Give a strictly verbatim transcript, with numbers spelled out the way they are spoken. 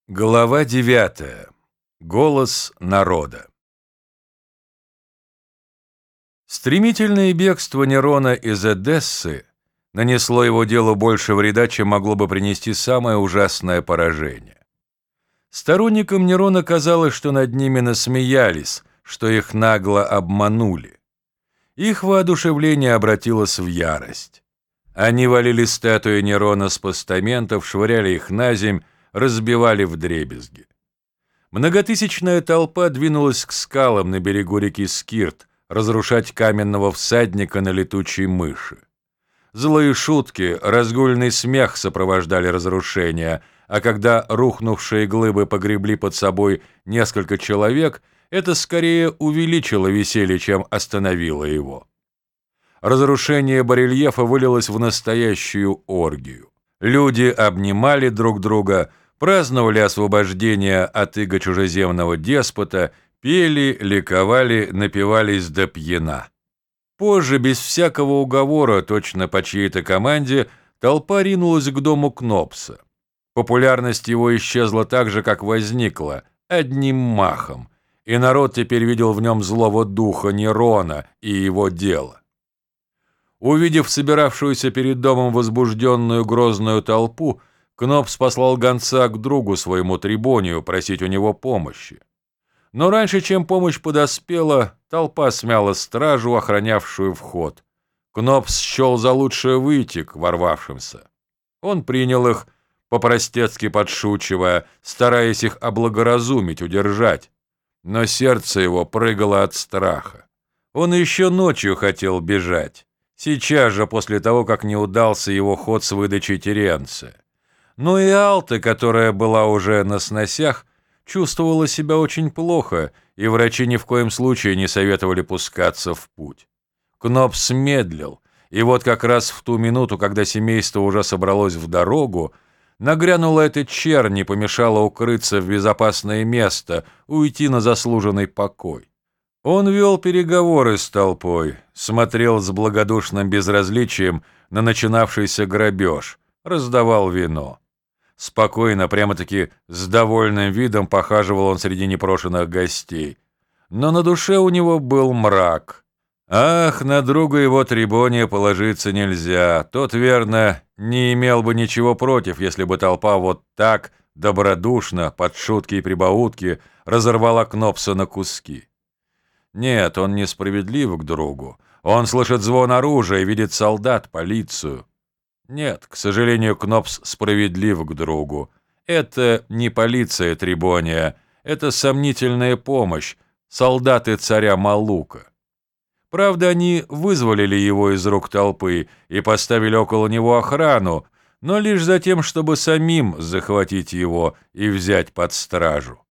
Глава девятая. Голос народа. Стремительное бегство Нерона из Эдессы нанесло его делу больше вреда, чем могло бы принести самое ужасное поражение. Сторонникам Нерона казалось, что над ними насмеялись, что их нагло обманули. Их воодушевление обратилось в ярость. Они валили статуи Нерона с постаментов, швыряли их на земь, разбивали вдребезги. Многотысячная толпа двинулась к скалам на берегу реки Скирт, разрушать каменного всадника на летучей мыши. Злые шутки, разгульный смех сопровождали разрушения, а когда рухнувшие глыбы погребли под собой несколько человек, это скорее увеличило веселье, чем остановило его. Разрушение барельефа вылилось в настоящую оргию. Люди обнимали друг друга, праздновали освобождение от иго чужеземного деспота, пели, ликовали, напивались до пьяна. Позже, без всякого уговора, точно по чьей-то команде, толпа ринулась к дому Кнопса. Популярность его исчезла так же, как возникла, одним махом, и народ теперь видел в нем злого духа Нерона и его дело. Увидев собиравшуюся перед домом возбужденную грозную толпу, Кнопс послал гонца к другу своему Трибонию просить у него помощи. Но раньше, чем помощь подоспела, толпа смяла стражу, охранявшую вход. Кнопс счел за лучшее выйти к ворвавшимся. Он принял их, по-простецки подшучивая, стараясь их облагоразумить, удержать. Но сердце его прыгало от страха. Он еще ночью хотел бежать, сейчас же после того, как не удался его ход с выдачей Теренция. Но и Алта, которая была уже на сносях, чувствовала себя очень плохо, и врачи ни в коем случае не советовали пускаться в путь. Кнопс медлил, и вот как раз в ту минуту, когда семейство уже собралось в дорогу, нагрянула эта чернь и помешала укрыться в безопасное место, уйти на заслуженный покой. Он вел переговоры с толпой, смотрел с благодушным безразличием на начинавшийся грабеж, раздавал вино. Спокойно, прямо-таки с довольным видом похаживал он среди непрошенных гостей. Но на душе у него был мрак. Ах, на друга его Трибония положиться нельзя. Тот, верно, не имел бы ничего против, если бы толпа вот так, добродушно, под шутки и прибаутки, разорвала Кнопса на куски. Нет, он несправедлив к другу. Он слышит звон оружия, видит солдат, полицию. Нет, к сожалению, Кнопс справедлив к другу. Это не полиция Трибония, это сомнительная помощь, солдаты царя Малука. Правда, они вызволили его из рук толпы и поставили около него охрану, но лишь за тем, чтобы самим захватить его и взять под стражу.